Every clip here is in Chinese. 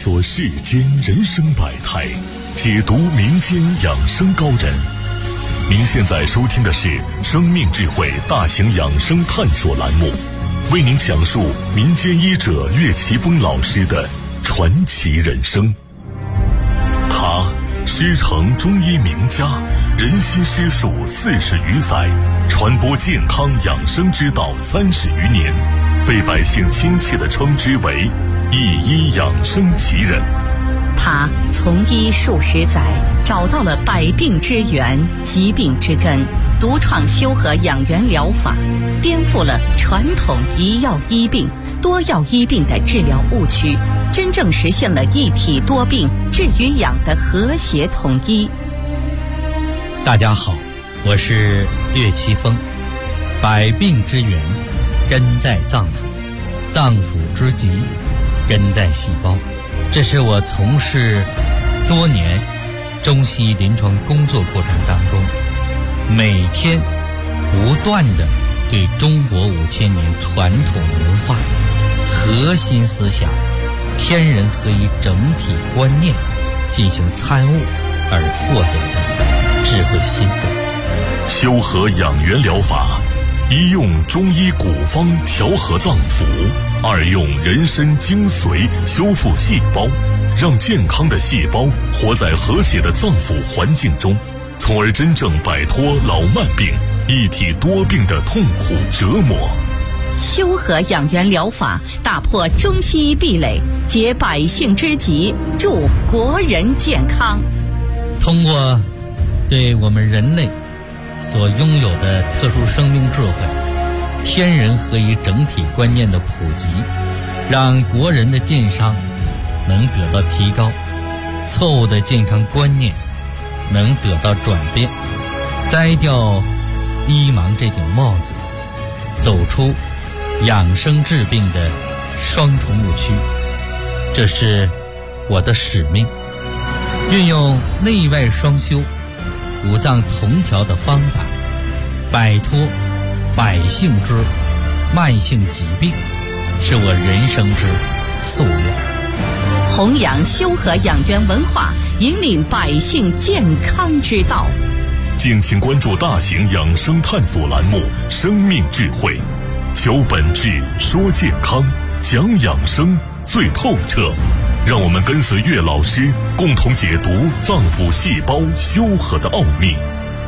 索世间人生百态，解读民间养生高人。您现在收听的是生命智慧大型养生探索栏目，为您讲述民间医者岳奇峰老师的传奇人生。他师承中医名家，人心师术40余载，传播健康养生之道30余年，被百姓亲切地称之为一医养生奇人。 他从医数十载，找到了百病之源、疾病之根，独创修和养元疗法，颠覆了传统一药医病、多药医病的治疗误区，真正实现了一体多病治与养的和谐统一。 大家好，我是岳奇峰。百病之源根在脏腑，脏腑之疾根在细胞。这是我从事多年中西医临床工作过程当中，每天不断地对中国5000年传统文化核心思想天人合一整体观念进行参悟而获得的智慧心得。 修和养元疗法，一用中医古方调和脏腑，二用人参精髓修复细胞，让健康的细胞活在和谐的脏腑环境中，从而真正摆脱老慢病、一体多病的痛苦折磨。 修和养元疗法打破中西医壁垒，解百姓之急，助国人健康。 通过对我们人类所拥有的特殊生命智慧、天人合一整体观念的普及，让国人的健康能得到提高，错误的健康观念能得到转变，摘掉医盲这顶帽子，走出养生治病的双重误区。这是我的使命，运用内外双修、五脏同调的方法，摆脱百姓之慢性疾病，是我人生之夙愿。 弘扬修和养元文化，引领百姓健康之道。 敬请关注大型养生探索栏目《生命智慧》，求本质，说健康，讲养生最透彻。让我们跟随岳老师，共同解读脏腑细胞修和的奥秘。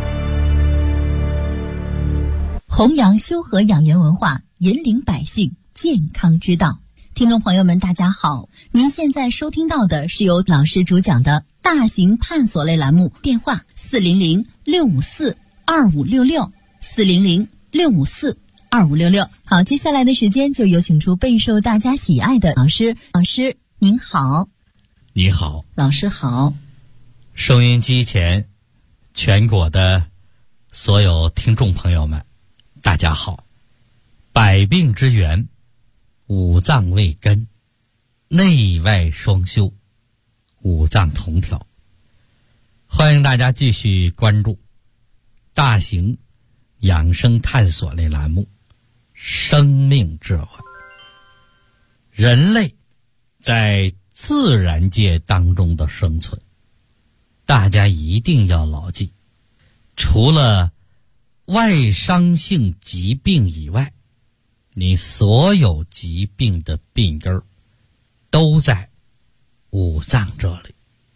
弘扬修和养元文化，引领百姓健康之道。听众朋友们大家好，您现在收听到的是由老师主讲的大型探索类栏目，电话400-654-2566 400-654-2566。好，接下来的时间就有请出备受大家喜爱的老师。老师您好。 你好。 老师好。 收音机前全国的所有听众朋友们大家好。百病之源，五脏为根，内外双修，五脏同调。欢迎大家继续关注大型养生探索类栏目《生命智慧》。人类在自然界当中的生存，大家一定要牢记，除了外伤性疾病以外，你所有疾病的病根都在五脏这里。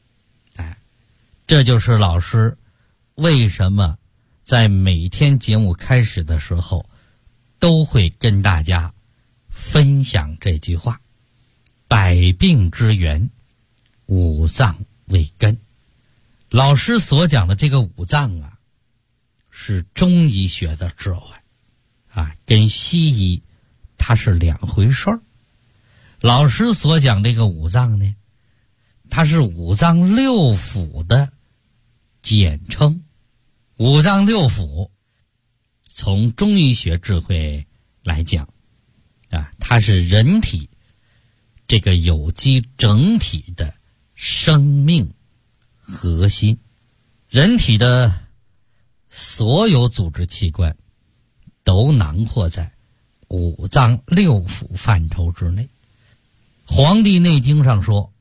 这就是老师为什么在每天节目开始的时候都会跟大家分享这句话：百病之源，五脏为根。老师所讲的这个五脏啊，是中医学的智慧啊，跟西医它是两回事儿。老师所讲这个五脏呢，它是五脏六腑的简称。五脏六腑从中医学智慧来讲啊，它是人体这个有机整体的生命核心。人体的所有组织器官都囊括在五脏六腑范畴之内。黄帝内经上说，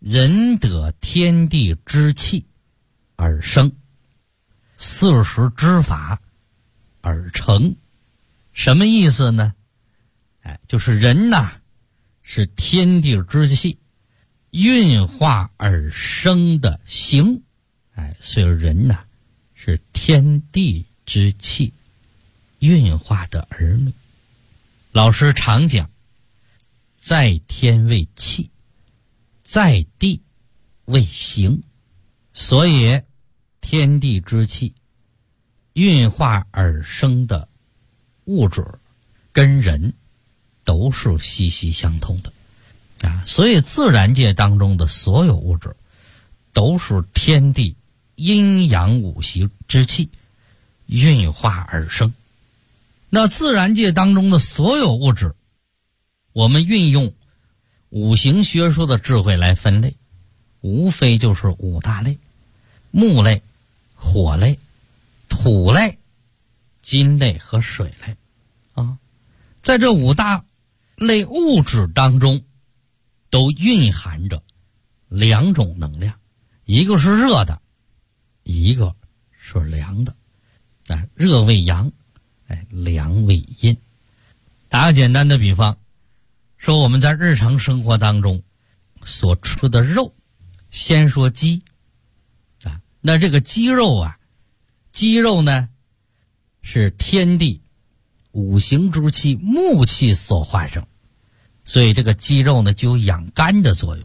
人得天地之气而生，40之法而成。什么意思呢？就是人呐，是天地之气运化而生的形。所以人呐，是天地之气运化的儿女。老师常讲，在天为气，在地为形。所以天地之气运化而生的物质跟人都是息息相通的所以自然界当中的所有物质都是天地阴阳五行之气运化而生。那自然界当中的所有物质，我们运用五行学说的智慧来分类，无非就是5大类：木类、火类、土类、金类和水类在这5大类物质当中，都蕴含着2种能量，一个是热的，一个是凉的。热为阳，凉为阴。打个简单的比方，说我们在日常生活当中所吃的肉，先说鸡那这个鸡肉呢是天地五行之气木气所化生，所以这个鸡肉呢就有养肝的作用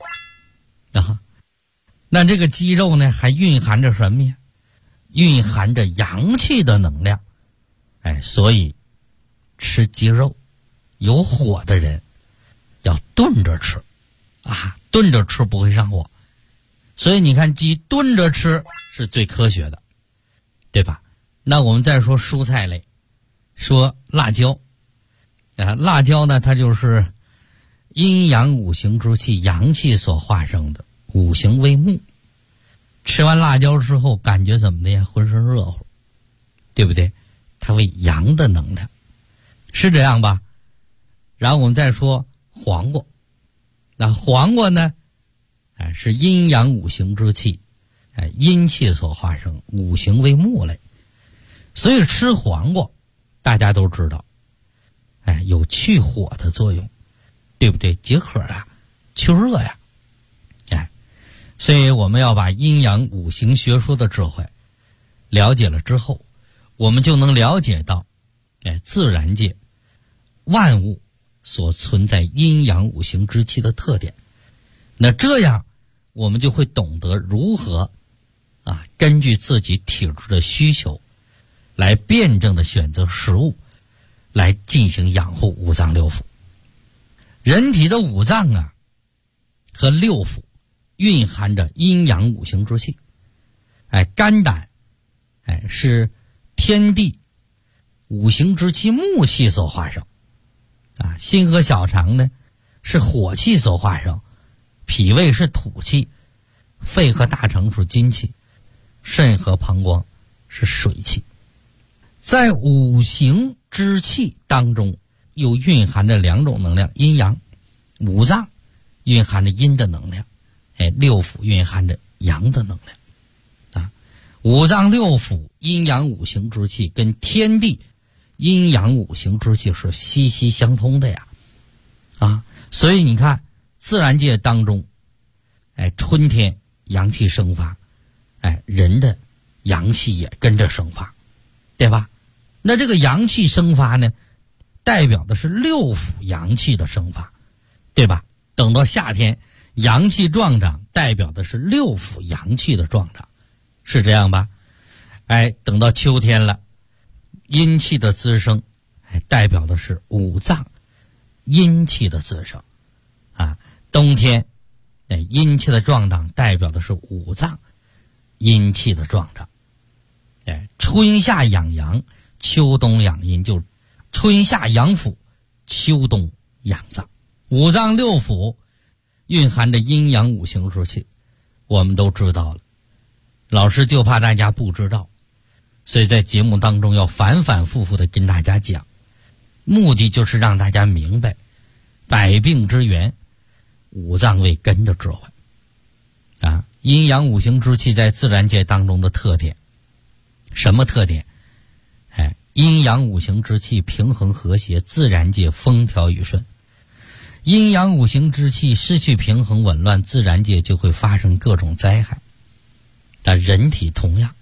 那这个鸡肉呢还蕴含着什么呀？蕴含着阳气的能量。所以吃鸡肉有火的人要炖着吃炖着吃不会上火。所以你看鸡炖着吃是最科学的，对吧？那我们再说蔬菜类，说辣椒辣椒呢它就是阴阳五行之气阳气所化生的，五行为木。吃完辣椒之后感觉怎么的呀？浑身热乎，对不对？它为阳的能量，是这样吧？然后我们再说黄瓜，那黄瓜呢是阴阳五行之气阴气所化生，五行为木类。所以吃黄瓜大家都知道有去火的作用，对不对？解渴去热所以我们要把阴阳五行学说的智慧了解了之后，我们就能了解到自然界万物所存在阴阳五行之气的特点。那这样我们就会懂得如何根据自己体质的需求来辩证的选择食物，来进行养护五脏六腑。人体的五脏和六腑蕴含着阴阳五行之气。肝胆是天地五行之气木气所化生心和小肠呢是火气所化生，脾胃是土气，肺和大肠是金气，肾和膀胱是水气。在五行之气当中又蕴含着2种能量，阴阳。五脏蕴含着阴的能量，六腑蕴含着阳的能量五脏六腑阴阳五行之气跟天地阴阳五行之气是息息相通的所以你看自然界当中春天阳气生发人的阳气也跟着生发，对吧？那这个阳气生发呢代表的是六腑阳气的生发，对吧？等到夏天阳气壮长代表的是六腑阳气的壮长，是这样吧？等到秋天了，阴气的滋生代表的是五脏阴气的滋生冬天阴气的壮长代表的是五脏阴气的壮长春夏养阳，秋冬养阴，就是春夏养腑，秋冬养脏。五脏六腑蕴含着阴阳五行之气，我们都知道了。老师就怕大家不知道，所以在节目当中要反反复复的跟大家讲，目的就是让大家明白百病之源，五脏为根的智慧阴阳五行之气在自然界当中的特点，什么特点？阴阳五行之气平衡和谐，自然界风调雨顺。阴阳五行之气失去平衡紊乱，自然界就会发生各种灾害。但人体同样，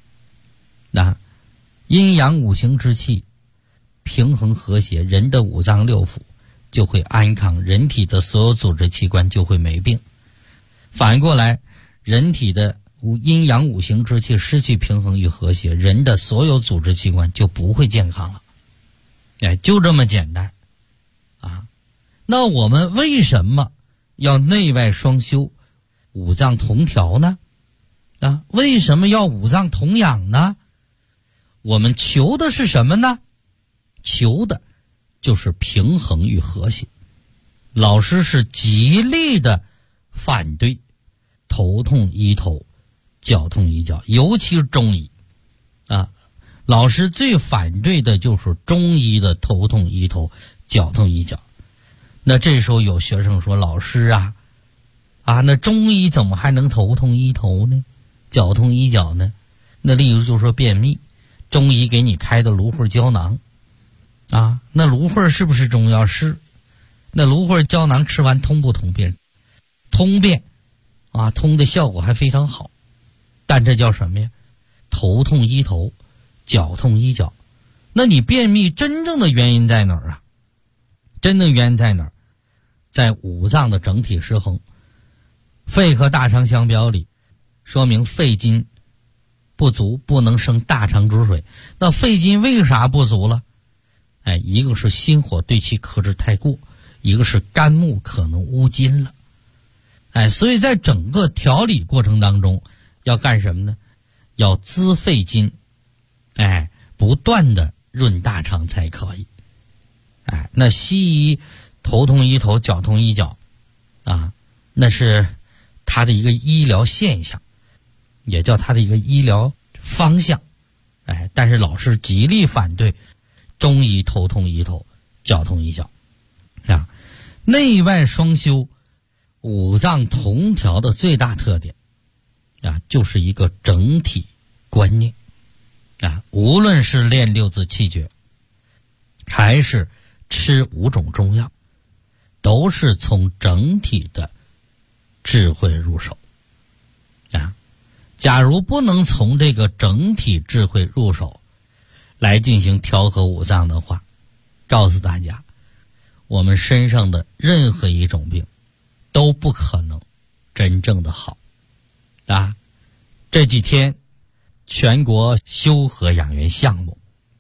阴阳五行之气平衡和谐，人的五脏六腑就会安康，人体的所有组织器官就会没病。反过来，人体的阴阳五行之气失去平衡与和谐，人的所有组织器官就不会健康了。就这么简单那我们为什么要内外双修，五脏同调呢？为什么要五脏同养呢？我们求的是什么呢？求的就是平衡与和谐。老师是极力的反对头痛医头，脚痛医脚，尤其是中医老师最反对的就是中医的头痛医头，脚痛医脚。那这时候有学生说，老师那中医怎么还能头痛医头呢，脚痛医脚呢？那例如就说便秘，中医给你开的芦荟胶囊那芦荟是不是中药？是。那芦荟胶囊吃完通不通便？通便通的效果还非常好。但这叫什么呀？头痛医头，脚痛医脚。那你便秘真正的原因在哪儿真正原因在哪儿？在五脏的整体失衡。肺和大肠相表里，说明肺筋不足，不能生大肠之水。那肺筋为啥不足了？一个是心火对其克制太过，一个是肝木可能乌筋了。所以在整个调理过程当中要干什么呢？要滋肺筋，不断的润大肠才可以。那西医头痛医头，脚痛医脚那是它的一个医疗现象，也叫它的一个医疗方向。但是老师极力反对中医头痛医头，脚痛医脚内外双修，五脏同调的最大特点就是一个整体观念无论是练六字气诀，还是吃5种中药，都是从整体的智慧入手假如不能从这个整体智慧入手来进行调和五脏的话，告诉大家，我们身上的任何一种病都不可能真正的好这几天全国修和养元项目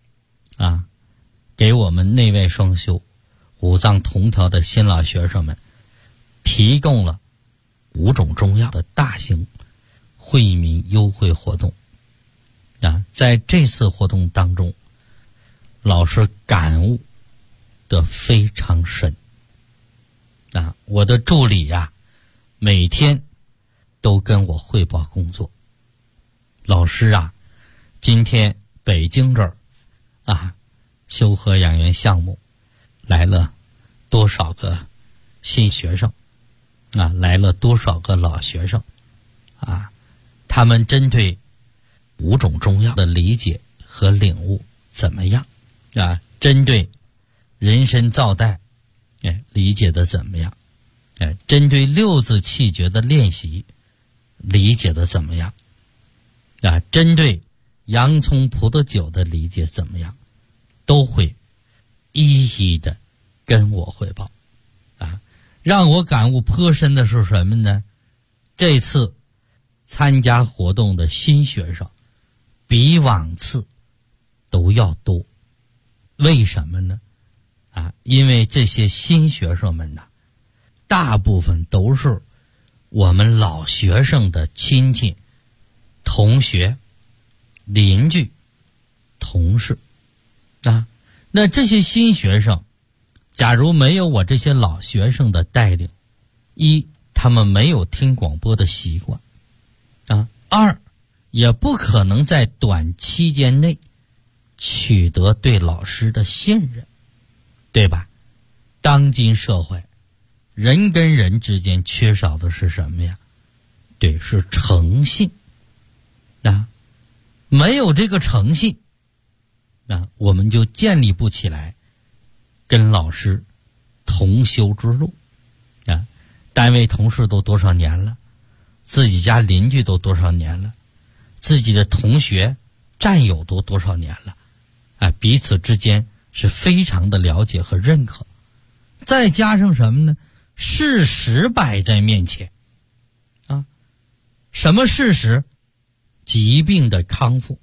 给我们内外双修、五脏同调的新老学生们提供了5种中药的大型惠民优惠活动在这次活动当中，老师感悟的非常深我的助理每天都跟我汇报工作。老师今天北京这儿修和养元项目来了多少个新学生来了多少个老学生他们针对5种中药的理解和领悟怎么样针对人参皂带理解的怎么样针对六字气诀的练习理解的怎么样针对洋葱葡萄酒的理解怎么样，都会一一的跟我汇报让我感悟颇深的是什么呢？这次参加活动的新学生比往次都要多。为什么呢？因为这些新学生们大部分都是我们老学生的亲戚、同学、邻居、同事那这些新学生假如没有我这些老学生的带领，一，他们没有听广播的习惯二，也不可能在短期间内取得对老师的信任，对吧？当今社会人跟人之间缺少的是什么呀？ 对，是诚信。没有这个诚信，我们就建立不起来跟老师同修之路。单位同事都多少年了，自己家邻居都多少年了，自己的同学战友都多少年了，彼此之间是非常的了解和认可。再加上什么呢？事实摆在面前什么事实？疾病的康复，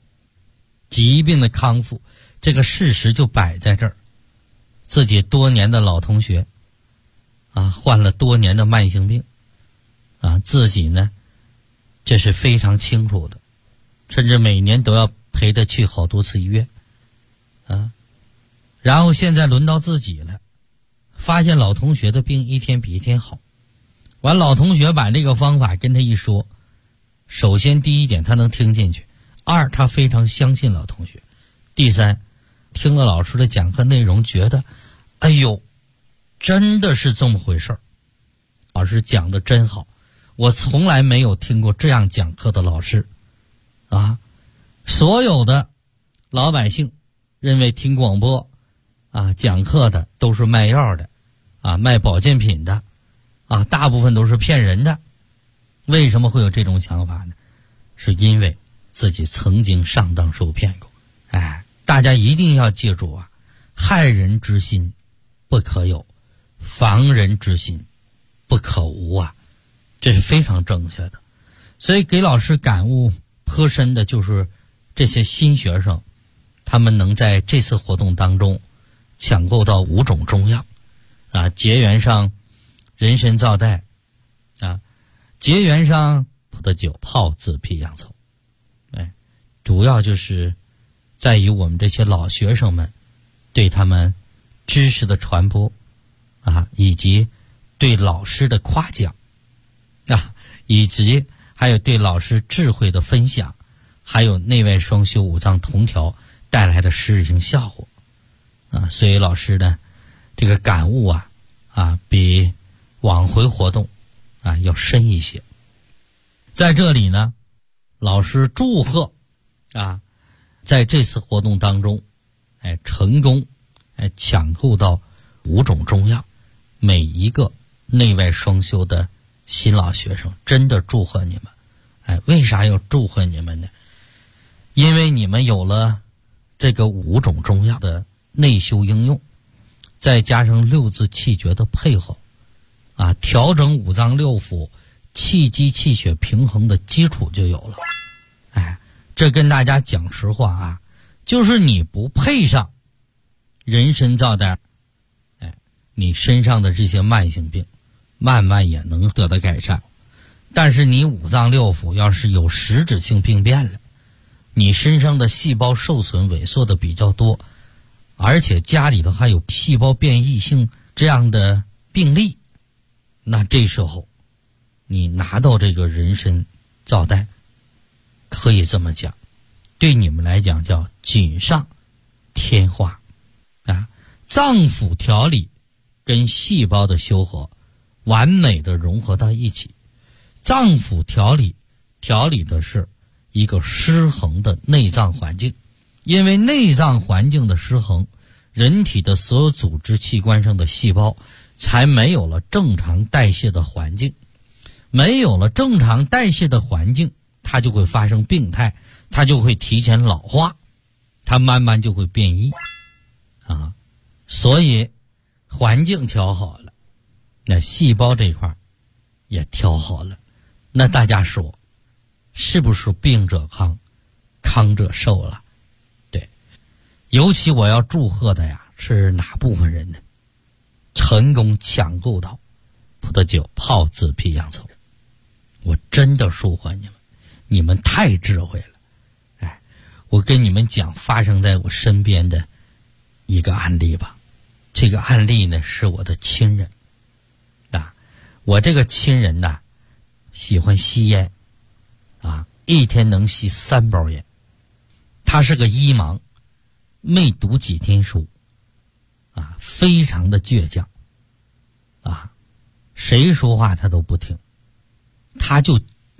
这个事实就摆在这儿。自己多年的老同学患了多年的慢性病自己呢这是非常清楚的，甚至每年都要陪他去好多次医院然后现在轮到自己了，发现老同学的病一天比一天好。完，老同学把这个方法跟他一说，首先第一点他能听进去，二他非常相信老同学，第三听了老师的讲课内容觉得哎呦真的是这么回事儿，老师讲的真好，我从来没有听过这样讲课的老师所有的老百姓认为听广播讲课的都是卖药的卖保健品的大部分都是骗人的。为什么会有这种想法呢？是因为自己曾经上当受骗过。大家一定要记住害人之心不可有，防人之心不可无这是非常正确的。所以给老师感悟颇深的就是这些新学生，他们能在这次活动当中抢购到5种中药结缘上人参皂苷结缘上葡萄酒泡自皮洋葱。主要就是在于我们这些老学生们对他们知识的传播以及对老师的夸奖以及还有对老师智慧的分享，还有内外双修五脏同调带来的实质性效果所以老师呢这个感悟比往回活动要深一些。在这里呢，老师祝贺在这次活动当中成功抢购到5种中药，每一个内外双修的新老学生真的祝贺你们。为啥要祝贺你们呢？因为你们有了这个5种中药的内修应用，再加上6字气诀的配合调整五脏六腑气机气血平衡的基础就有了。这跟大家讲实话就是你不配上人参皂苷你身上的这些慢性病慢慢也能得到改善。但是你五脏六腑要是有实质性病变了，你身上的细胞受损萎缩的比较多，而且家里头还有细胞变异性这样的病例，那这时候你拿到这个人参皂苷，可以这么讲，对你们来讲叫锦上添花脏腑调理跟细胞的修合完美的融合到一起。脏腑调理的是一个失衡的内脏环境，因为内脏环境的失衡，人体的所有组织器官上的细胞才没有了正常代谢的环境，没有了正常代谢的环境，它就会发生病态，它就会提前老化，它慢慢就会变异所以环境调好了，那细胞这块也调好了，那大家说是不是病者康，康者寿了？对，尤其我要祝贺的是哪部分人呢？成功抢购到葡萄酒泡自皮洋葱，我真的祝贺你们，你们太智慧了。我跟你们讲发生在我身边的一个案例吧。这个案例呢是我的亲人我这个亲人喜欢吸烟一天能吸3包烟。他是个医盲，没读几天书非常的倔强谁说话他都不听，他就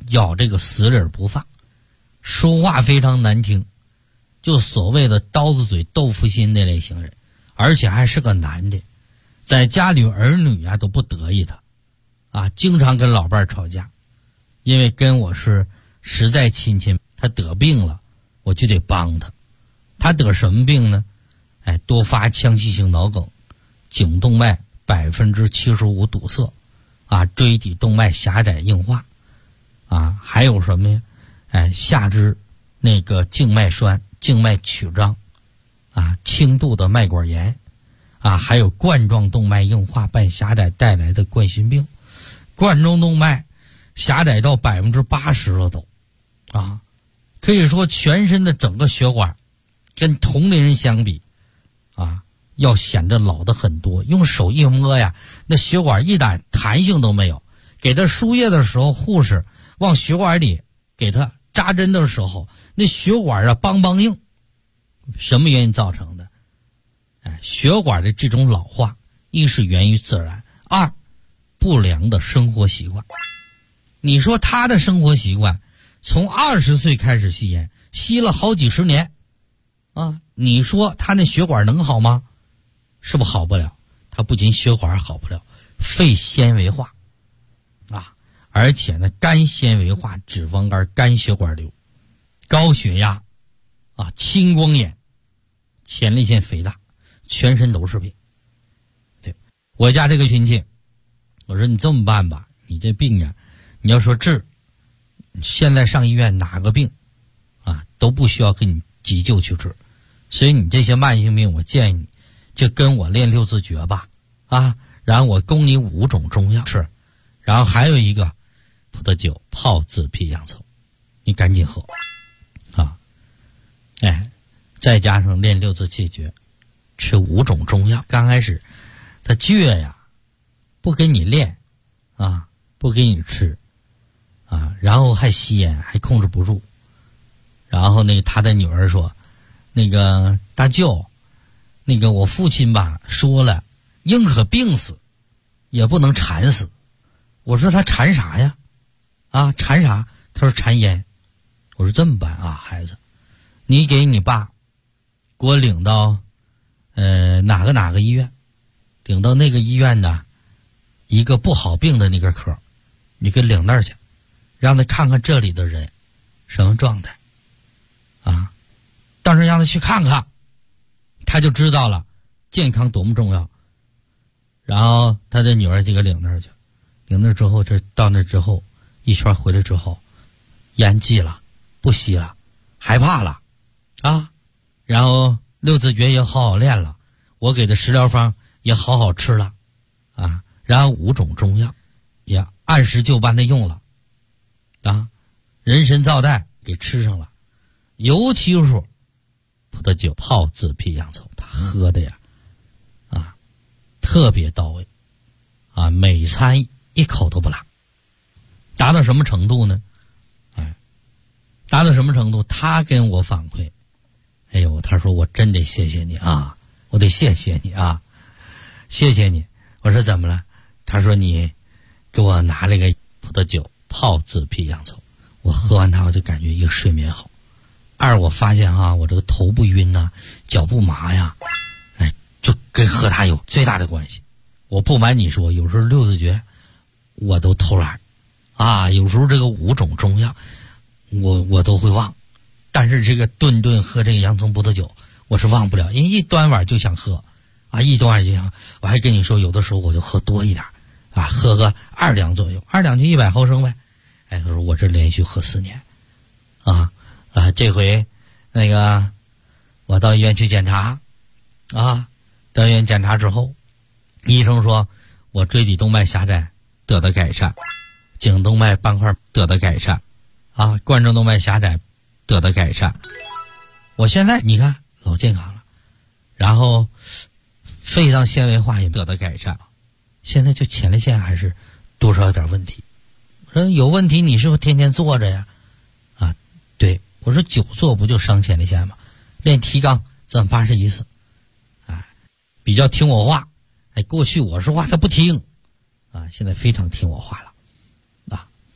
咬这个死理不放，说话非常难听，就所谓的刀子嘴豆腐心那类型人，而且还是个男的，在家里儿女都不得意他啊，经常跟老伴吵架，因为跟我是实在亲戚，他得病了我就得帮他。他得什么病呢？多发腔隙性脑梗，颈动脉75%堵塞啊，椎体动脉狭窄硬化啊，还有什么呀？下肢那个静脉栓、静脉曲张啊，轻度的脉管炎啊，还有冠状动脉硬化伴狭窄带来的冠心病，冠状动脉狭窄到80%了都啊，可以说全身的整个血管跟同龄人相比啊，要显得老的很多。用手一摸呀，那血管一点弹性都没有。给他输液的时候，护士往血管里给他扎针的时候，那血管梆梆硬。什么原因造成的？血管的这种老化，一是源于自然，二不良的生活习惯。你说他的生活习惯，从20岁开始吸烟，吸了好几十年啊，你说他那血管能好吗？是不是好不了？他不仅血管好不了，肺纤维化啊，而且呢肝纤维化、脂肪肝、肝血管瘤、高血压啊、青光眼、前列腺肥大，全身都是病。对，我家这个亲戚，我说你这么办吧，你这病啊，你要说治，现在上医院哪个病啊都不需要给你急救去治，所以你这些慢性病，我建议你就跟我练6字诀吧啊，然后我供你5种中药吃，然后还有一个葡萄酒泡紫皮洋葱，你赶紧喝啊，再加上练6字气诀，吃5种中药。刚开始他倔呀，不给你练啊，不给你吃啊，然后还吸烟，还控制不住。然后他的女儿说，那个大舅，那个我父亲吧说了，宁可病死也不能馋死。我说他馋啥呀？啊，馋啥？他说馋烟。我说这么办啊，孩子，你给你爸给我领到哪个医院，领到那个医院的一个不好病的那个科，你给领那儿去，让他看看这里的人什么状态啊，当时让他去看看，他就知道了健康多么重要。然后他的女儿就给领那儿去，领那之后，到那之后一圈回来之后，烟戒了，不吸了，害怕了啊，然后6字诀也好好练了，我给的食疗方也好好吃了啊，然后5种中药也按时就班的用了啊，人参皂苷给吃上了，尤其是葡萄酒泡紫皮洋葱，他喝的呀啊特别到位啊，每餐一口都不落，达到什么程度呢？达到什么程度？他跟我反馈，哎呦，他说我真得谢谢你啊，我得谢谢你啊，谢谢你。我说怎么了？他说你给我拿了个葡萄酒泡紫皮洋葱，我喝完它我就感觉一个睡眠好，二我发现我这个头不晕呐，脚不麻呀，就跟喝它有最大的关系。我不瞒你说，有时候6字诀我都偷懒啊，有时候这个5种中药我都会忘，但是这个顿喝这个洋葱葡萄酒我是忘不了，因为一端碗就想喝啊，一端碗就想。我还跟你说，有的时候我就喝多一点啊，喝个2两左右，2两就100毫升呗。他说我这连续喝4年这回那个我到医院去检查啊，到医院检查之后，医生说我椎体动脉狭窄得到改善，颈动脉斑块得到改善啊，冠状动脉狭窄得到改善，我现在你看老健康了，然后肺上纤维化也得到改善，现在就前列腺还是多少有点问题。我说有问题你是不是天天坐着呀？啊，对，我说久坐不就伤前列腺吗？练提肛怎么81次？比较听我话，过去我说话他不听啊，现在非常听我话了啊，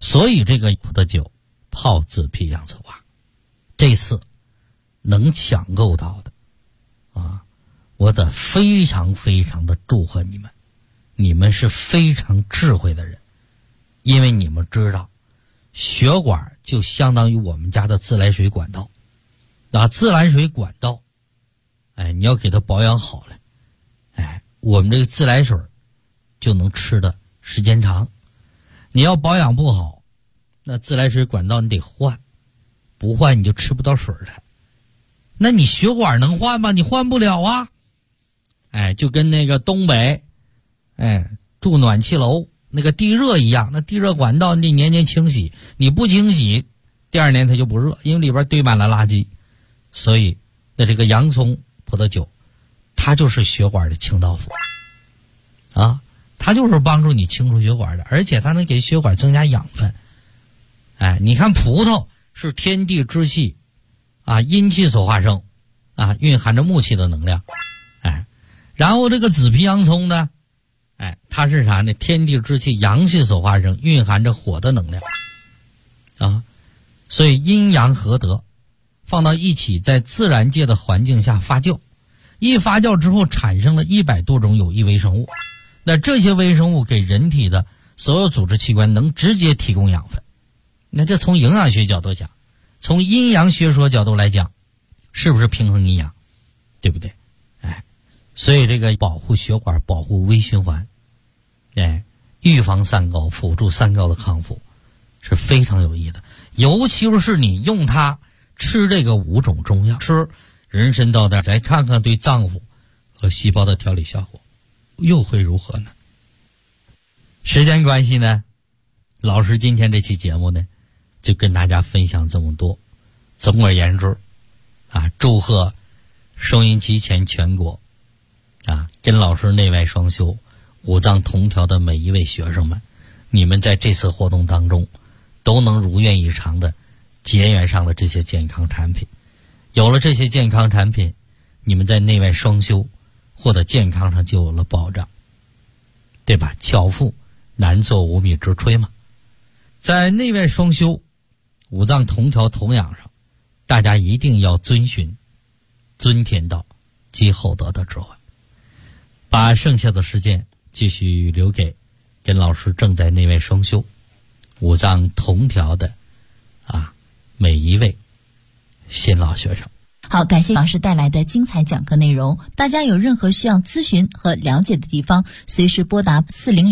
所以这个葡萄酒泡紫皮洋策划，这次能抢购到的啊，我得非常非常的祝贺你们，你们是非常智慧的人，因为你们知道血管就相当于我们家的自来水管道啊，自来水管道你要给它保养好了，我们这个自来水就能吃的时间长。你要保养不好，那自来水管道你得换，不换你就吃不到水了。那你血管能换吗？你换不了啊。就跟那个东北住暖气楼那个地热一样，那地热管道你年年清洗，你不清洗第二年它就不热，因为里边堆满了垃圾。所以那这个洋葱葡萄酒它就是血管的清道夫啊，它就是帮助你清除血管的，而且它能给血管增加养分。你看葡萄是天地之气啊，阴气所化生啊，蕴含着木气的能量。然后这个紫皮洋葱呢，它是啥呢？天地之气阳气所化生，蕴含着火的能量啊，所以阴阳合德，放到一起，在自然界的环境下发酵，一发酵之后产生了100多种有益微生物。那这些微生物给人体的所有组织器官能直接提供养分。那这从营养学角度讲，从阴阳学说角度来讲，是不是平衡阴阳？对不对？所以这个保护血管，保护微循环，预防三高，辅助三高的康复是非常有益的。尤其是你用它吃这个5种中药，吃人参皂苷，再看看对脏腑和细胞的调理效果又会如何呢？时间关系呢，老师今天这期节目呢就跟大家分享这么多。总而言之祝贺收音机前全国跟老师内外双修五脏同调的每一位学生们，你们在这次活动当中都能如愿以偿的结缘上了这些健康产品。有了这些健康产品，你们在内外双修或者健康上就有了保障，对吧？巧妇难做无米之炊嘛。在内外双修五脏同调同养上，大家一定要遵循尊天道积厚德的智慧，把剩下的时间继续留给跟老师正在内外双修五脏同调的每一位新老学生。 好，感谢老师带来的精彩讲课内容。大家有任何需要咨询和了解的地方，随时拨打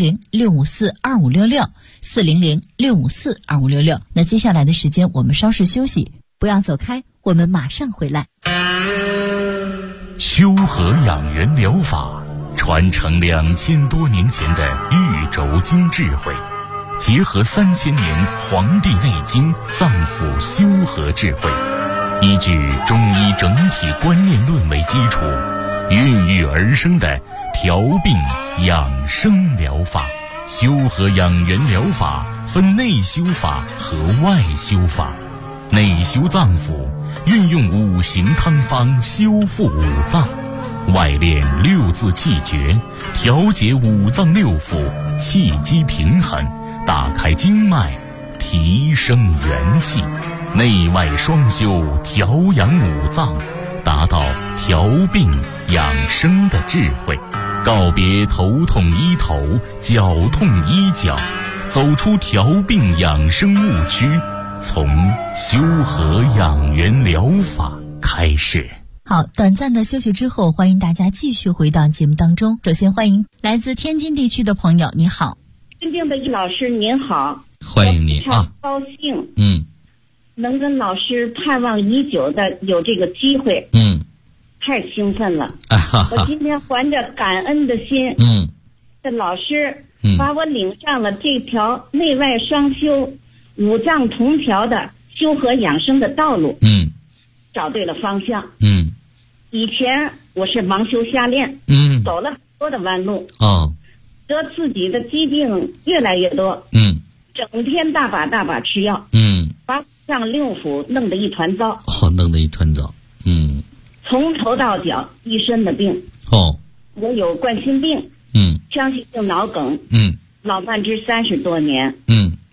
400-654-2566 400-654-2566。那接下来的时间我们稍事休息，不要走开，我们马上回来。 修和养元疗法传承2000多年前的玉轴经智慧，结合3000年《黄帝内经》脏腑修和智慧，依据中医整体观念论为基础，孕育而生的调病养生疗法。修和养元疗法分内修法和外修法。内修脏腑，运用5行汤方修复五脏；外练6字气诀，调节五脏六腑，气机平衡，打开经脉，提升元气。内外双修，调养五脏，达到调病养生的智慧。告别头痛医头，脚痛医脚，走出调病养生误区，从修和养元疗法开始。 好，短暂的休息之后，欢迎大家继续回到节目当中。首先欢迎来自天津地区的朋友，你好。 尊敬的老师您好， 欢迎你啊！ 高兴，能跟老师盼望已久的有这个机会，太兴奋了。我今天怀着感恩的心，这老师把我领上了这条内外双修、五脏同调的修和养生的道路，找对了方向。以前我是盲修瞎练，走了很多的弯路，得自己的疾病越来越多，整天大把吃药，把上六腑弄得一团糟， 弄得一团糟， 从头到脚一身的病。我有冠心病，腔隙性脑梗，老慢支30多年，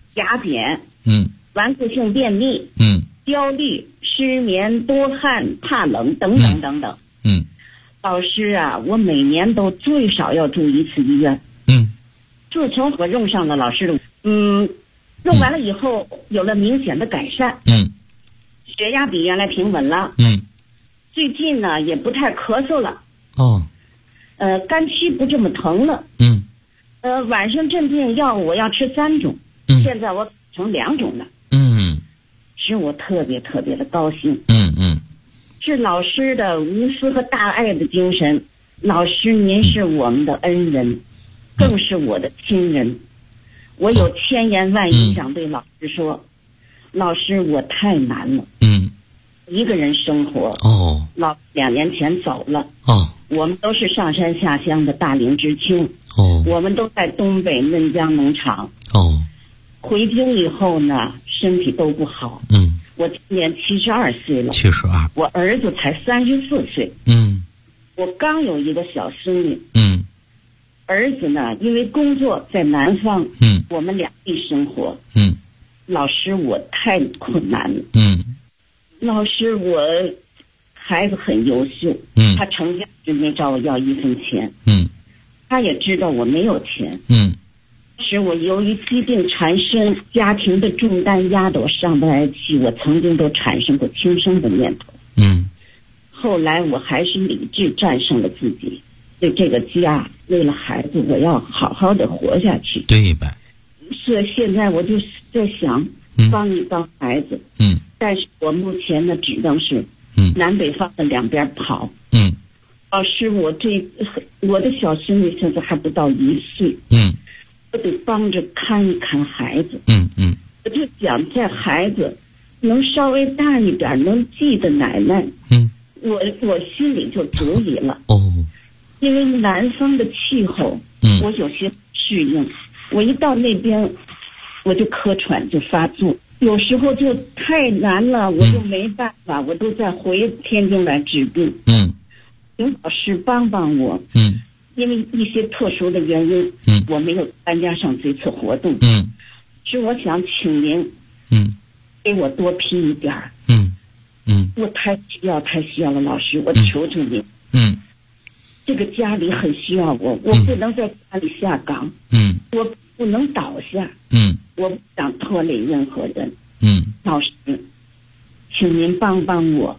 甲减，顽固性便秘，焦虑、失眠、多汗、怕冷等等等等。老师啊，我每年都最少要住一次医院。自从我用上了老师的，用完了以后有了明显的改善。血压比原来平稳了。最近呢也不太咳嗽了。肝区不这么疼了。晚上镇定药我要吃3种，现在我成2种了。使我特别特别的高兴。是老师的无私和大爱的精神。老师您是我们的恩人，更是我的亲人。我有千言万语想对老师说。老师，我太难了。一个人生活。老2年前走了。我们都是上山下乡的大龄知青。我们都在东北嫩江农场。回京以后呢，身体都不好。我今年72岁了。 72。 我儿子才34岁。我刚有一个小孙女。儿子呢，因为工作在南方。我们两地生活。老师，我太困难了。老师，我孩子很优秀。他成家就没找我要1分钱。他也知道我没有钱。使我由于疾病缠身，家庭的重担压得我上不来气，我曾经都产生过轻生的念头。后来我还是理智战胜了自己，对这个家，为了孩子，我要好好的活下去。 对吧？ 所以现在我就在想，帮一帮孩子。但是我目前呢，只能是南北方的两边跑。老师，我的小孙女现在还不到1岁。我得帮着看一看孩子。我就想在孩子能稍微大一点，能记得奶奶。我心里就足矣了。因为南方的气候，我有些适应。我一到那边，我就咳喘就发作，有时候就太难了，我就没办法，我都在回天津来治病。请老师帮帮我。因为一些特殊的原因，我没有参加上这次活动。是我想请您，给我多批一点。我太需要了，老师，我求求您。这个家里很需要我，我不能在家里下岗。我不能倒下。我不想拖累任何人。老师，请您帮帮我。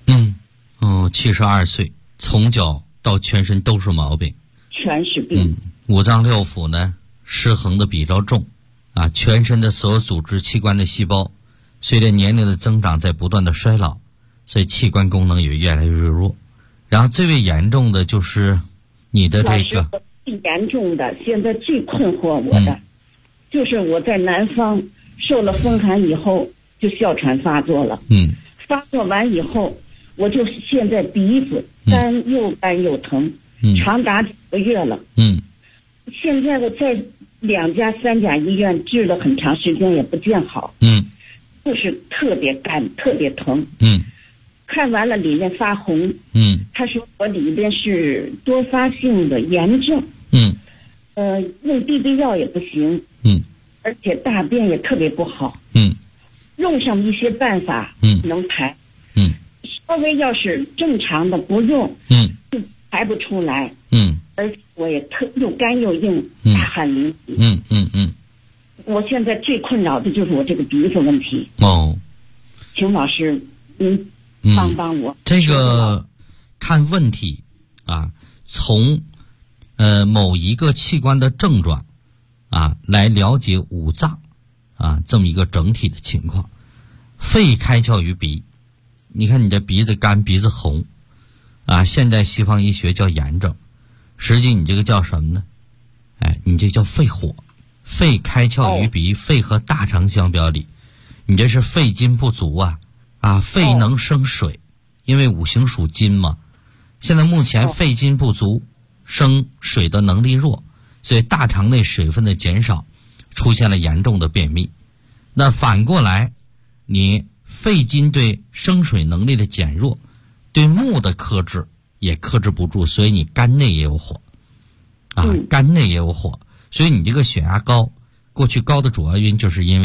72岁，从脚到全身都是毛病。 全是病。 五脏六腑呢失衡的比较重啊，全身的所有组织器官的细胞随着年龄的增长在不断的衰老，所以器官功能也越来越弱。然后最为严重的就是你的这个最严重的，现在最困惑我的，就是我在南方受了风寒以后就哮喘发作了。发作完以后，我就现在鼻子又干又疼。长达几个月了。现在我在2家3家医院治了很长时间也不见好。就是特别干，特别疼。看完了里面发红。他说我里边是多发性的炎症。用滴滴药也不行。而且大便也特别不好。用上一些办法能排。稍微要是正常的不用，就排不出来。而且我也又干又硬，大汗淋漓。我现在最困扰的就是我这个鼻子问题。请老师您帮帮我。 这个看问题啊，从某一个器官的症状啊来了解五脏啊这么一个整体的情况。肺开窍于鼻，你看你的鼻子干鼻子红啊，现代西方医学叫炎症，实际你这个叫什么呢？你这叫肺火。肺开窍于鼻，肺和大肠相表里，你这是肺金不足啊。肺能生水，因为五行属金嘛。现在目前肺金不足，生水的能力弱，所以大肠内水分的减少，出现了严重的便秘。那反过来，你肺金对生水能力的减弱，对木的克制也克制不住，所以你肝内也有火肝内也有火，所以你这个血压高，过去高的主要原因就是因为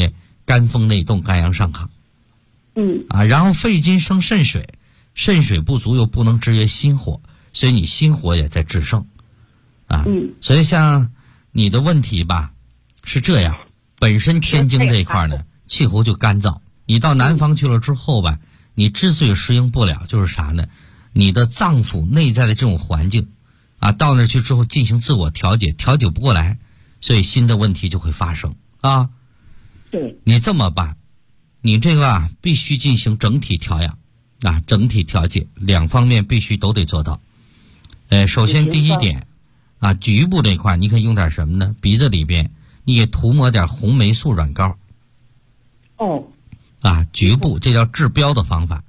肝风内动，肝阳上亢。然后肺金生肾水，肾水不足又不能制约心火，所以你心火也在炽盛。所以像你的问题吧，是这样，本身天津这一块呢，气候就干燥。你到南方去了之后吧，你之所以适应不了，就是啥呢？你的脏腑内在的这种环境，到那去之后进行自我调节，调节不过来，所以新的问题就会发生啊。 对， 你这么办，你这个必须进行整体调养整体调节，两方面必须都得做到。首先第一点局部这块你可以用点什么呢？鼻子里边你给涂抹点红霉素软膏。局部这叫治标的方法。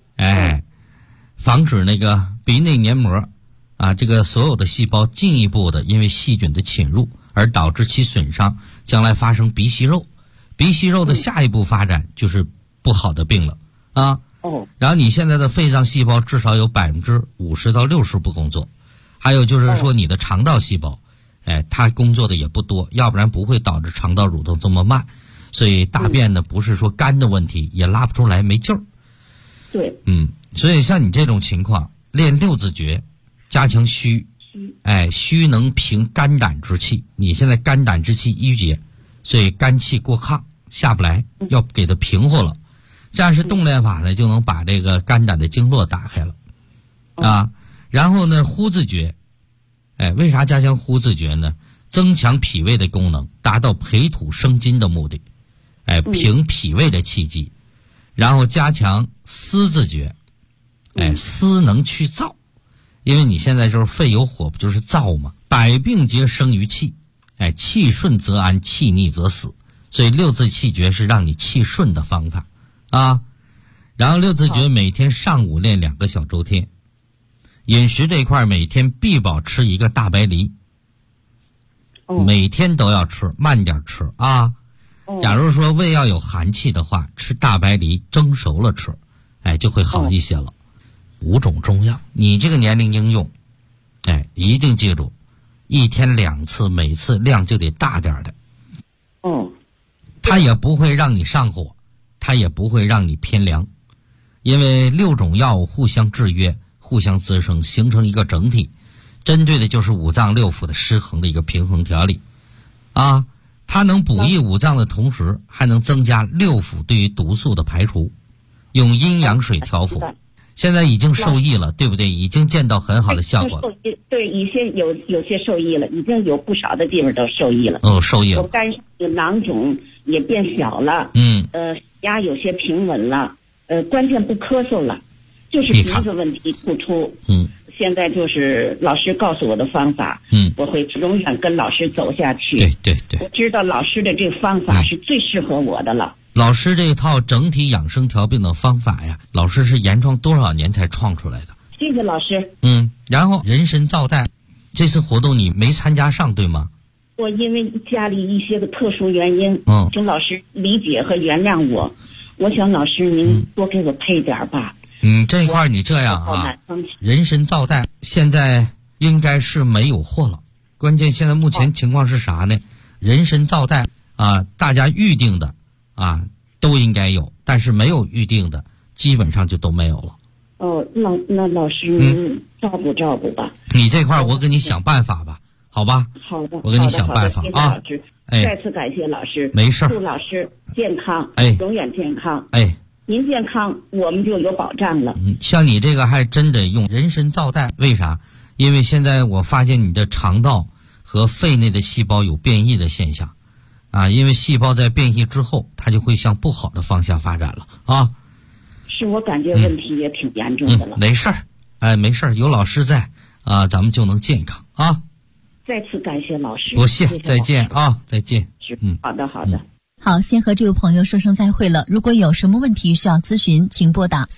防止那个鼻内黏膜这个所有的细胞进一步的因为细菌的侵入而导致其损伤，将来发生鼻息肉。鼻息肉的下一步发展就是不好的病了然后你现在的肺脏细胞至少有50%到60%不工作，还有就是说你的肠道细胞它工作的也不多，要不然不会导致肠道蠕动这么慢。所以大便呢不是说肝的问题，也拉不出来，没劲儿。 对， 所以像你这种情况，练六字诀，加强虚，虚能平肝胆之气。你现在肝胆之气郁结，所以肝气过亢下不来，要给它平和了。这样是动练法呢，就能把这个肝胆的经络打开了然后呢，呼字诀，为啥加强呼字诀呢？增强脾胃的功能，达到培土生金的目的。平脾胃的气机。然后加强思字诀，思能去燥，因为你现在就是肺有火，不就是燥吗？百病皆生于气，气顺则安，气逆则死。所以六字气诀是让你气顺的方法然后六字诀每天上午练2个小周天。饮食这一块每天必保吃1个大白梨，每天都要吃，慢点吃假如说胃要有寒气的话，吃大白梨蒸熟了吃，就会好一些了。5种中药，你这个年龄应用，一定记住，1天2次，每次量就得大点的。它也不会让你上火，它也不会让你偏凉，因为6种药物互相制约，互相滋生，形成一个整体，针对的就是五脏六腑的失衡的一个平衡调理它能补益五脏的同时，还能增加六腑对于毒素的排除，用阴阳水调腑。现在已经受益了，对不对？已经见到很好的效果了。 对，有些受益了，已经有不少的地方都受益了。 受益了。 肝上的囊肿也变小了。压有些平稳了。关键不咳嗽了，就是鼻子问题突出。现在就是老师告诉我的方法，我会永远跟老师走下去。 对， 我知道老师的这个方法是最适合我的了。 老师这一套整体养生调病的方法呀，老师是原创多少年才创出来的？ 谢谢老师。 然后人参皂带，这次活动你没参加上，对吗？ 我因为家里一些个特殊原因，请老师理解和原谅我。我想老师您多给我配点吧。 这一块你这样人参皂带现在应该是没有货了。关键现在目前情况是啥呢？人参皂带大家预定的都应该有，但是没有预定的基本上就都没有了。 那老师您照顾吧。 你这块我给你想办法吧，好吧？ 好的， 我给你想办法再次感谢老师， 没事， 祝老师健康，永远健康。您健康，我们就有保障了。 像你这个还真得用人参皂带，为啥？因为现在我发现你的肠道和肺内的细胞有变异的现象，因为细胞在变异之后，它就会向不好的方向发展了是我感觉问题也挺严重的了。 没事儿，没事儿，有老师在咱们就能健康再次感谢老师， 不谢，再见再见。 好的。 好，先和这位朋友说声再会了。如果有什么问题需要咨询，请拨打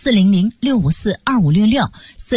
400-654-2566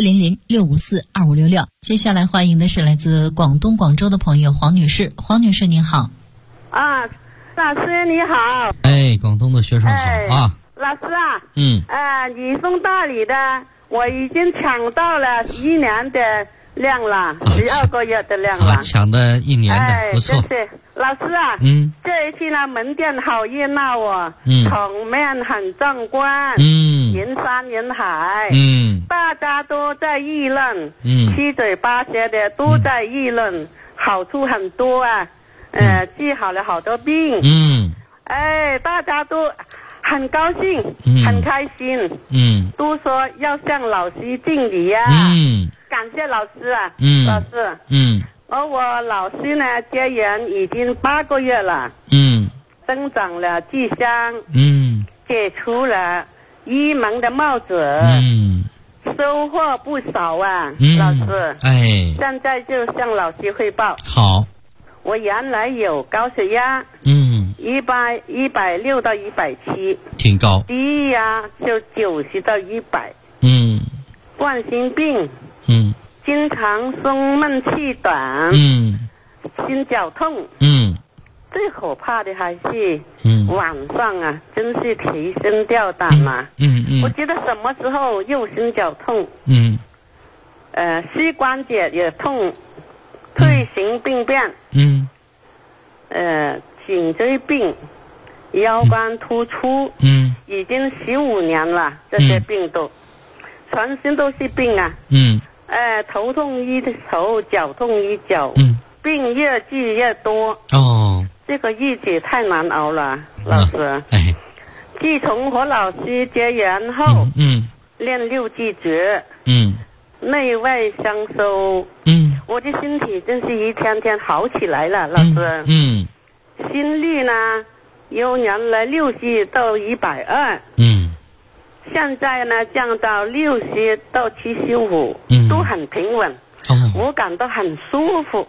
400-654-2566。接下来欢迎的是来自广东广州的朋友黄女士。黄女士您好。 老师你好。 广东的学生好老师你送大礼的，我已经抢到了11年的亮了，12个月的亮了， 抢的1年的，不错。 谢谢老师啊，这一期呢门店好热闹哦，场面很壮观，人山人海，大家都在议论，七嘴八舌的都在议论，好处很多啊，治好了好多病，大家都很高兴，很开心，都说要向老师敬礼呀，感谢老师啊，老师，而我老师呢结缘已经8个月了，增长了智商，解除了一门的帽子，收获不少啊，老师，现在就向老师汇报。 好， 我原来有高血压，160到170， 挺高， 低压就90到100，冠心病，经常胸闷气短，心绞痛，最可怕的还是晚上啊，真是提心吊胆啊，我觉得什么时候又心绞痛，膝关节也痛，退行病变，颈椎病，腰关突出，已经15年了，这些病都，全身都是病啊，头痛医头，脚痛医脚，病越治越多，这个日子太难熬了，老师。自从和老师结缘后，练6字诀，内外相收，我的身体真是一天天好起来了，老师。心率呢，由原来60到120，现在呢降到60到75，都很平稳，我感到很舒服。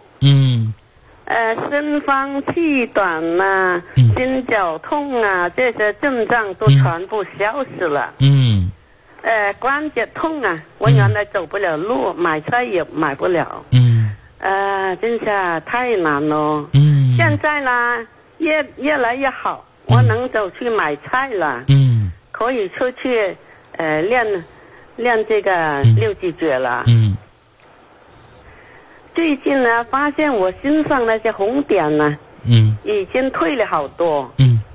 心慌气短啊，心绞痛啊，这些症状都全部消失了。关节痛啊，我原来走不了路，买菜也买不了。真是太难了。现在呢，越来越好，我能走去买菜了。可以出去练这个6字诀了。最近呢，发现我身上那些红点呢，已经退了好多。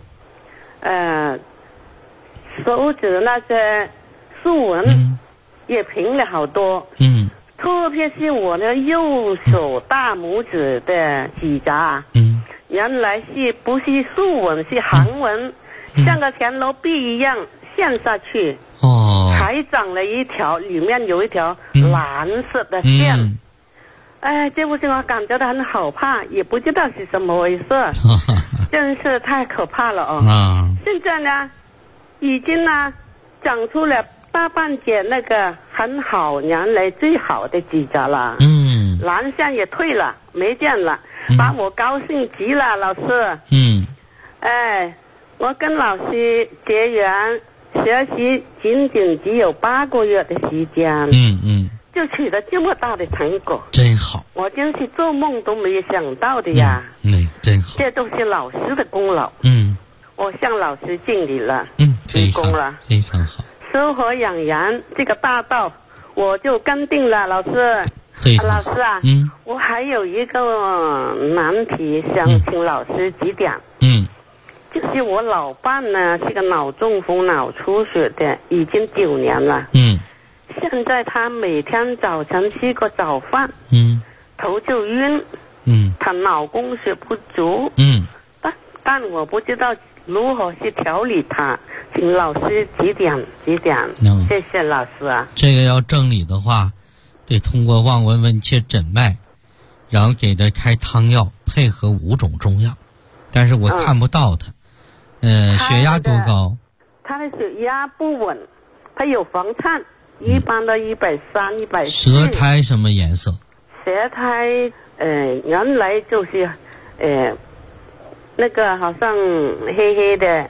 手指那些竖纹也平了好多。特别是我的右手大拇指的指甲，原来是不是竖纹，是横纹，像个田螺臂一样陷下去，还长了一条，里面有一条蓝色的线。这不是我感觉到很可怕，也不知道是什么回事，真是太可怕了哦。现在呢，已经呢长出了大半截那个很好，原来最好的指甲了。蓝线也退了，没见了，把我高兴极了，老师。我跟老师结缘学习仅只有8个月的时间。就取得这么大的成果， 真好！ 我真是做梦都没有想到的呀。 真好！ 这都是老师的功劳。我向老师敬礼了。 非常了， 非常好。 收获养颜这个大道，我就跟定了，老师。老师啊，我还有一个难题想请老师指点。就是我老伴呢是个脑中风、脑出血的，已经9年了。现在他每天早晨吃个早饭，头就晕，他脑供血不足，但我不知道如何去调理他，请老师指点。谢谢老师啊。 这个要正理的话，得通过望闻问切诊脉，然后给他开汤药，配合5种中药，但是我看不到他。血压多高？ 他的血压不稳，他有房颤。一般的130、140。 舌苔什么颜色？ 舌苔原来就是那个好像黑黑的。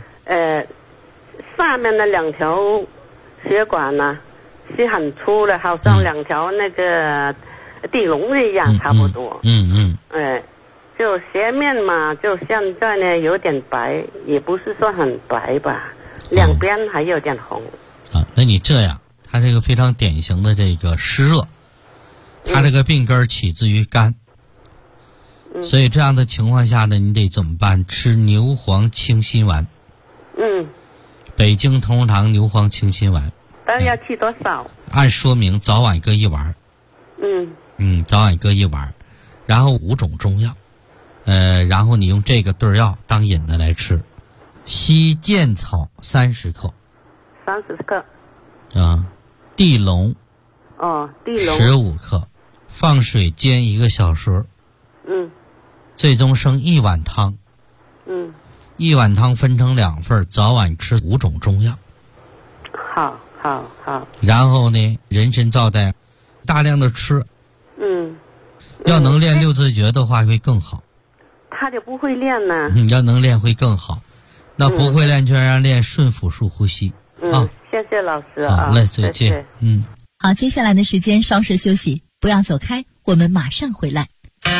上面的2条血管呢是很粗的，好像2条那个地龙一样，差不多。就斜面嘛，就现在呢有点白，也不是说很白吧，两边还有点红。 那你这样。它这个非常典型的这个湿热， 他这个病根起自于肝，所以这样的情况下呢，你得怎么办？吃牛黄清心丸。北京同仁堂牛黄清心丸。 但要吃多少？ 按说明早晚各一丸。早晚各一丸，然后5种中药，然后你用这个对药当引子来吃。西涧草30克。 30克。 地龙。 地龙。 15克，放水煎1个小时。最终生1碗汤。1碗汤分成2份，早晚吃5种中药。 好。 然后呢，人参皂苷大量的吃。要能练6字诀的话会更好。 他就不会练呢。 要能练会更好。那不会练就让练顺腹式呼吸。 谢谢老师好嘞，再见。 好，接下来的时间稍事休息，不要走开，我们马上回来。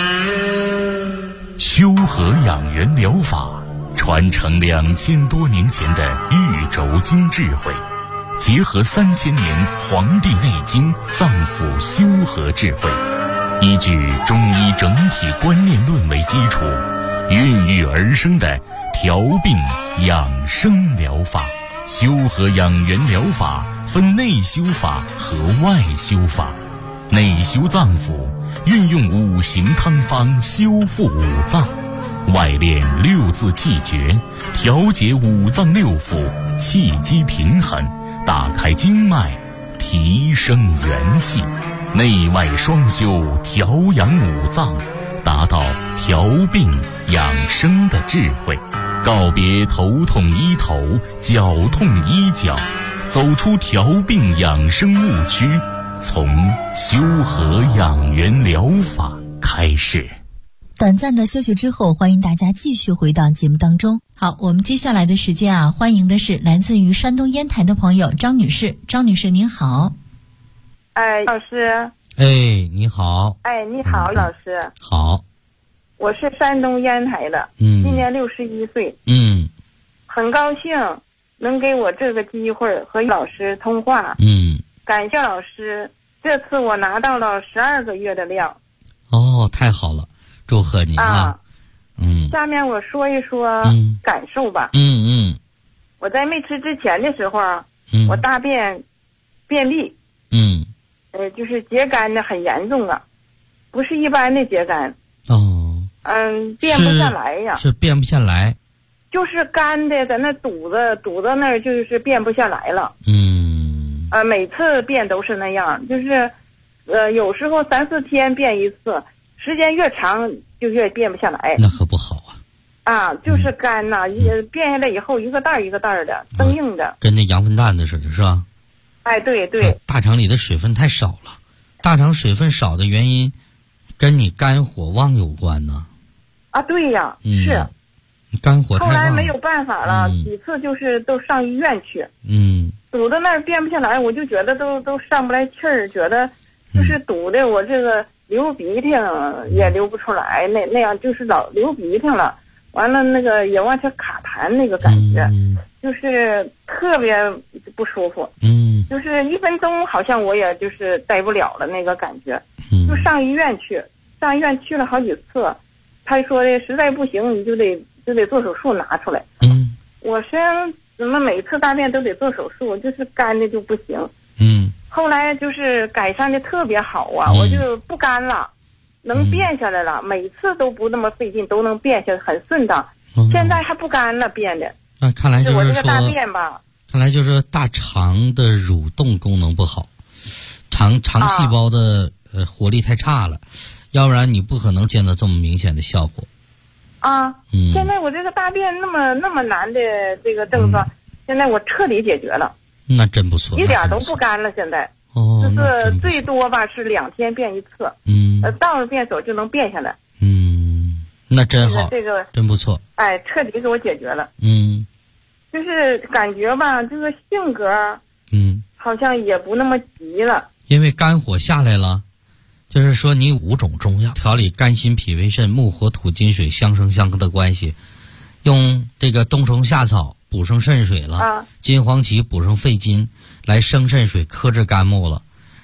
修和养元疗法传承2000多年前的玉轴经智慧，结合3000年《黄帝内经》脏腑修和智慧，依据中医整体观念论为基础，孕育而生的调病养生疗法。修和养元疗法分内修法和外修法。内修脏腑，运用5行汤方修复5脏；外练6字气诀，调节5脏6腑，气机平衡，打开经脉，提升元气。内外双修，调养5脏，达到调病养生的智慧。告别头痛医头，脚痛医脚，走出调病养生误区，从修和养元疗法开始。 短暂的休息之后，欢迎大家继续回到节目当中。好，我们接下来的时间欢迎的是来自于山东烟台的朋友张女士。张女士您好。 老师。 你好。 你好，老师。 好。 我是山东烟台的，今年61岁。很高兴能给我这个机会和老师通话。感谢老师，这次我拿到了12个月的量。 太好了，祝贺你啊！ 下面我说一说感受吧。我在没吃之前的时候，我大便便秘。就是秸秆的很严重啊，不是一般的秸秆。便不下来呀。 是便不下来。 就是干的，在那堵在那儿，就是便不下来了。每次便都是那样，就是有时候3、4天便一次，时间越长就越便不下来。 那可不好啊。 就是干呐，便下来以后一个袋一个袋的，生硬的， 跟那羊粪蛋子似的，是吧？ 对。 大肠里的水分太少了，大肠水分少的原因跟你肝火旺有关呢。 对呀，是。 肝火太旺。 后来没有办法了，几次就是都上医院去。堵在那儿便不下来，我就觉得都上不来气儿，觉得就是堵的我这个流鼻涕也流不出来，那样就是老流鼻涕了。完了那个也往下卡痰那个感觉，就是特别不舒服。就是1分钟好像我也就是待不了了那个感觉。就上医院去了好几次，他说的实在不行你就得做手术拿出来。我说怎么每次大便都得做手术，就是干的就不行。后来就是改善的特别好我就不干了，能便下来了，每次都不那么费劲，都能便下来，很顺当。现在还不干了，便的。 那看来就是我这个大便吧， 看来就是大肠的蠕动功能不好，肠细胞的活力太差了，要不然你不可能见到这么明显的效果。 现在我这个大便那么难的这个症状，现在我彻底解决了。 那真不错， 一点都不干了。现在就是最多吧是2天便一次。到了便手就能便下来。 那真好， 这个真不错。 彻底给我解决了。就是感觉吧，这个性格好像也不那么急了， 因为肝火下来了。就是说你5种中药调理肝心脾胃肾木火土金水相生相克的关系，用这个冬虫夏草补上肾水了，金黄芪补上肺金，来生肾水克制肝木了，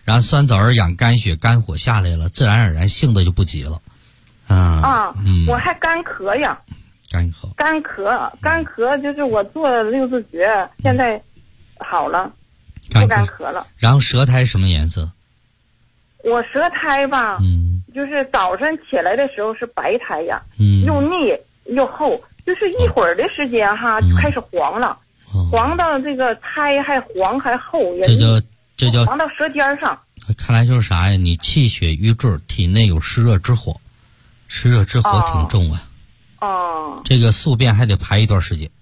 然后酸枣养肝血，肝火下来了，自然而然性子就不急了。 我还干咳呀。 干咳就是我做了6次诀，现在好了，不干咳了。 然后舌苔什么颜色？ 我舌苔吧，就是早晨起来的时候是白苔呀，又腻又厚，就是一会儿的时间哈，就开始黄了，黄到这个苔还黄还厚， 这叫黄到舌尖上。 看来就是啥呀？你气血瘀滞，体内有湿热之火，湿热之火挺重啊。这个宿便还得排一段时间。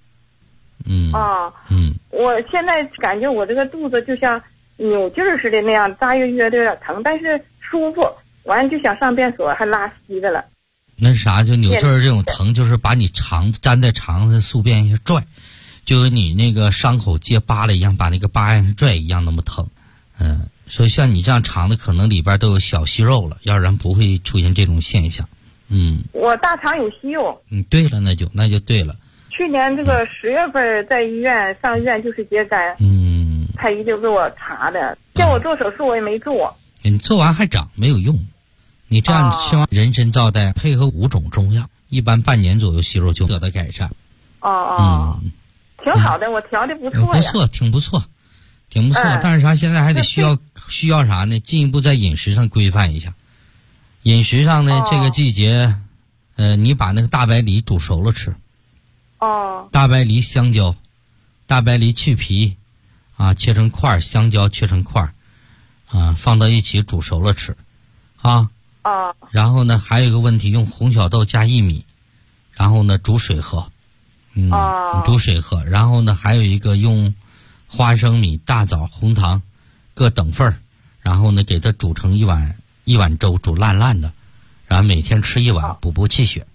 我现在感觉我这个肚子就像扭劲儿似的那样，大约的有点疼，但是舒服，完就想上便所，还拉稀的了。 那是啥？就扭劲儿这种疼，就是把你肠子粘在肠子宿便一下拽，就跟你那个伤口结疤了一样，把那个疤样拽一样那么疼。所以像你这样肠子可能里边都有小息肉了，要不然不会出现这种现象。 我大肠有息肉。 对了，那就对了。 去年这个10月份在医院上医院就是疖肝，太医就给我查的，叫我做手术我也没做。 你做完还长没有用，你这样希望人参皂苷配合5种中药，一般半年左右息肉就得到改善。 挺好的，我调的不错呀。 不错，挺不错。但是啥？现在还得需要啥呢？进一步在饮食上规范一下。饮食上呢，这个季节，你把那个大白梨煮熟了吃。大白梨、香蕉，大白梨去皮，切成块，香蕉切成块，放到一起煮熟了吃，然后呢，还有一个问题，用红小豆加薏米，然后呢煮水喝，煮水喝，然后呢还有一个用花生米、大枣、红糖各等份儿，然后呢给它煮成一碗粥，煮烂烂的，然后每天吃1碗，补气血。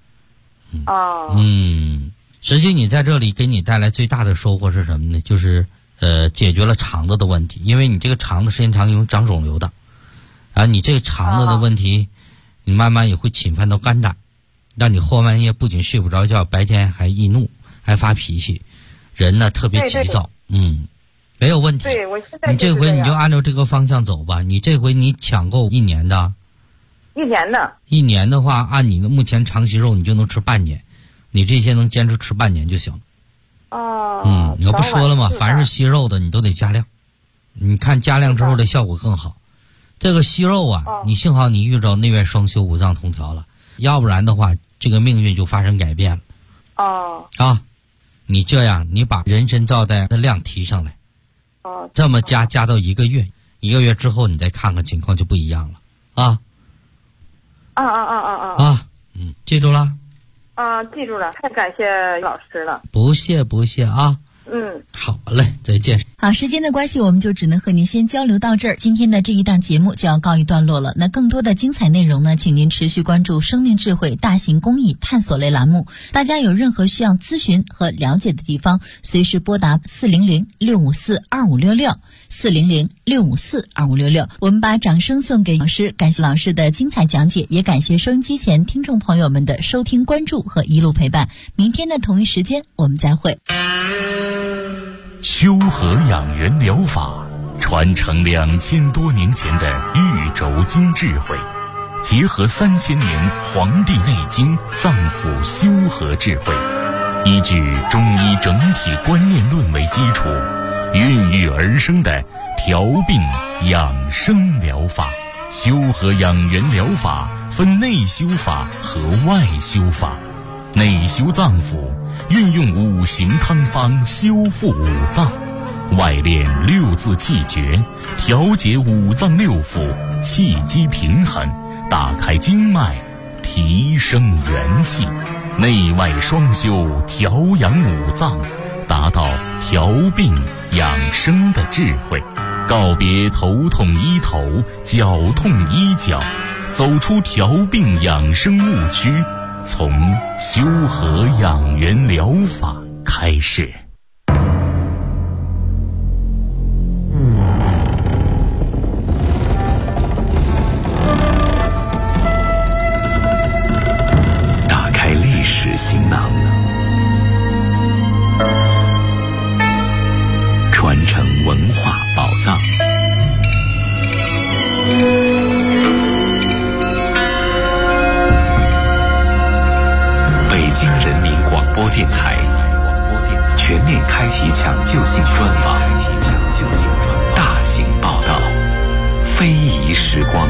实际你在这里给你带来最大的收获是什么呢？就是解决了肠子的问题，因为你这个肠子时间长容易长肿瘤的，然后你这个肠子的问题，你慢慢也会侵犯到肝胆，让你后半夜不仅睡不着觉，白天还易怒，还发脾气，人呢特别急躁。没有问题。 对，我现在你这回你就按照这个方向走吧。你这回你抢购1年的。 1年的。 1年的话，按你的目前肠息肉，你就能吃半年。你这些能坚持吃半年就行。我不说了吗？凡是息肉的你都得加量，你看加量之后的效果更好。这个息肉你幸好你遇着内外双修、五脏同调了，要不然的话，这个命运就发生改变了。你这样，你把人参皂苷的量提上来，这么加到1个月，1个月之后你再看看情况就不一样了。记住了。 记住了，太感谢老师了。 不谢啊。好嘞，再见。 好，时间的关系，我们就只能和您先交流到这儿。今天的这一档节目就要告一段落了。那更多的精彩内容呢，请您持续关注生命智慧大型公益探索类栏目。大家有任何需要咨询和了解的地方，随时拨打400-654-2566 400-654-2566。我们把掌声送给老师，感谢老师的精彩讲解，也感谢收音机前听众朋友们的收听关注和一路陪伴。明天的同一时间我们再会。 修和养元疗法传承2000多年前的玉轴经智慧，结合3000年《黄帝内经》脏腑修和智慧，依据中医整体观念论为基础，孕育而生的调病养生疗法。修和养元疗法分内修法和外修法。内修脏腑，运用5行汤方修复五脏；外练6字气诀，调节五脏6腑，气机平衡，打开经脉，提升元气。内外双修，调养五脏，达到调病养生的智慧。告别头痛医头，脚痛医脚，走出调病养生误区，从修和养元疗法开始。打开历史行囊，传承文化宝藏， 播电台全面开启抢救性专访，大型报道，非遗时光。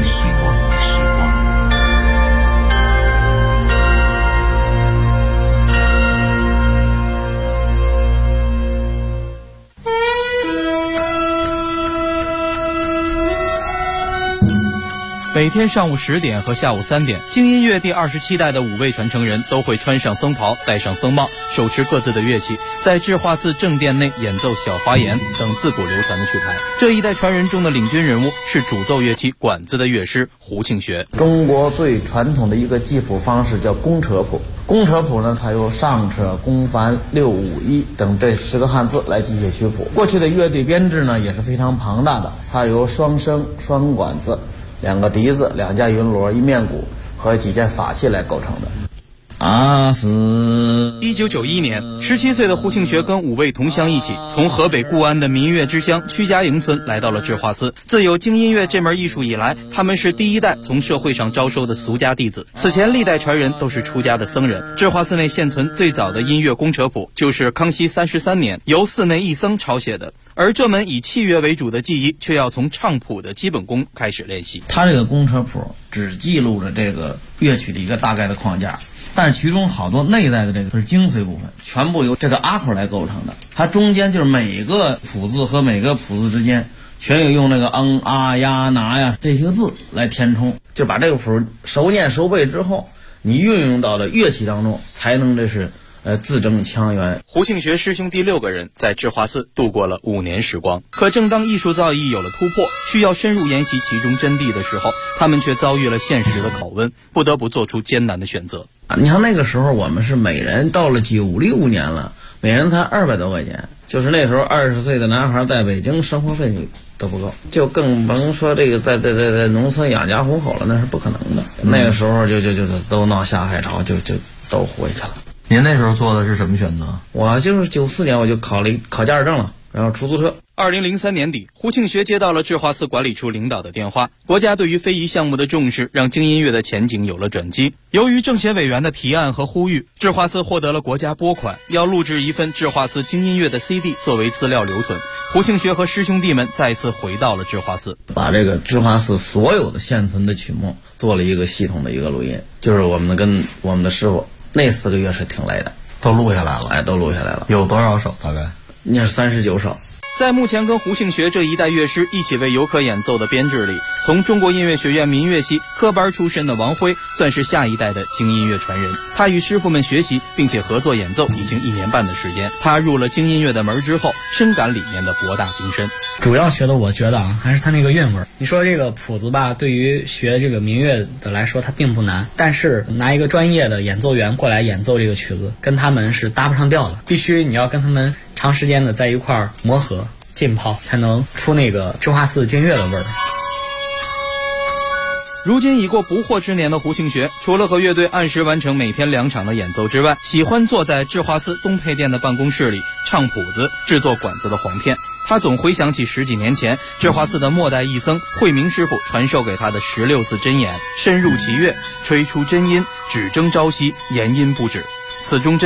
每天上午10点和下午3点，京音乐第27代的5位传承人都会穿上僧袍，戴上僧帽，手持各自的乐器，在智化寺正殿内演奏小花言等自古流传的曲牌。这一代传人中的领军人物是主奏乐器管子的乐师胡庆学。 中国最传统的一个记谱方式叫公车谱。公车谱呢，它由上车、公繁、六五一等这10个汉字来记写曲谱。过去的乐队编制呢也是非常庞大的，它由双笙、双管子、2个笛子、2架云锣、1面鼓和几件法器来构成的。 1991年，17岁的胡庆学跟5位同乡一起，从河北固安的民乐之乡曲家营村来到了智化寺。自有京音乐这门艺术以来，他们是第一代从社会上招收的俗家弟子。此前历代传人都是出家的僧人。智化寺内现存最早的音乐公车谱，就是康熙33年由寺内一僧抄写的。而这门以器乐为主的技艺，却要从唱谱的基本功开始练习。 他这个公车谱只记录着这个乐曲的一个大概的框架，但是其中好多内在的这个是精髓部分，全部由这个阿口来构成的。它中间就是每个谱字和每个谱字之间全有用那个啊呀拿呀这些字来填充，就把这个谱熟念熟背之后，你运用到了乐器当中，才能这是字正腔圆。 胡庆学师兄弟6个人在智化寺度过了5年时光。可正当艺术造诣有了突破，需要深入研习其中真谛的时候，他们却遭遇了现实的拷问，不得不做出艰难的选择。 你看那个时候我们是每人到了96年了，每人才200多块钱，就是那时候20岁的男孩在北京生活费都不够，就更甭说这个在农村养家糊口了，那是不可能的。那个时候就都闹下海潮，就都回去了。 您那时候做的是什么选择？ 我就是94年我就考驾驶证了，然后出租车。 2003年底，胡庆学接到了智化寺管理处领导的电话，国家对于非遗项目的重视让京音乐的前景有了转机。由于政协委员的提案和呼吁，智化寺获得了国家拨款，要录制一份智化寺京音乐的 CD 作为资料留存。胡庆学和师兄弟们再次回到了智化寺， 把这个智化寺所有的现存的曲目做了一个系统的一个录音，就是我们跟我们的师傅那4个月是挺累的， 都录下来了。 都录下来了。 有多少首？大概那是39首。 在目前跟胡庆学这一代乐师一起为游客演奏的编制里，从中国音乐学院民乐系科班出身的王辉算是下一代的京音乐传人。他与师傅们学习并且合作演奏已经1年半的时间。他入了京音乐的门之后，深感里面的博大精深。 主要学的我觉得还是他那个韵味。你说这个谱子吧，对于学这个民乐的来说它并不难，但是拿一个专业的演奏员过来演奏这个曲子，跟他们是搭不上调的。必须你要跟他们长时间的在一块儿磨合浸泡，才能出那个智化寺京乐的味儿。 如今已过不惑之年的胡庆学，除了和乐队按时完成每天2场的演奏之外，喜欢坐在智化寺东配殿的办公室里唱谱子，制作管子的簧片。他总回想起10几年前智化寺的末代义僧慧明师傅传授给他的16字真言：深入其乐，吹出真音，只争朝夕，言音不止。此中真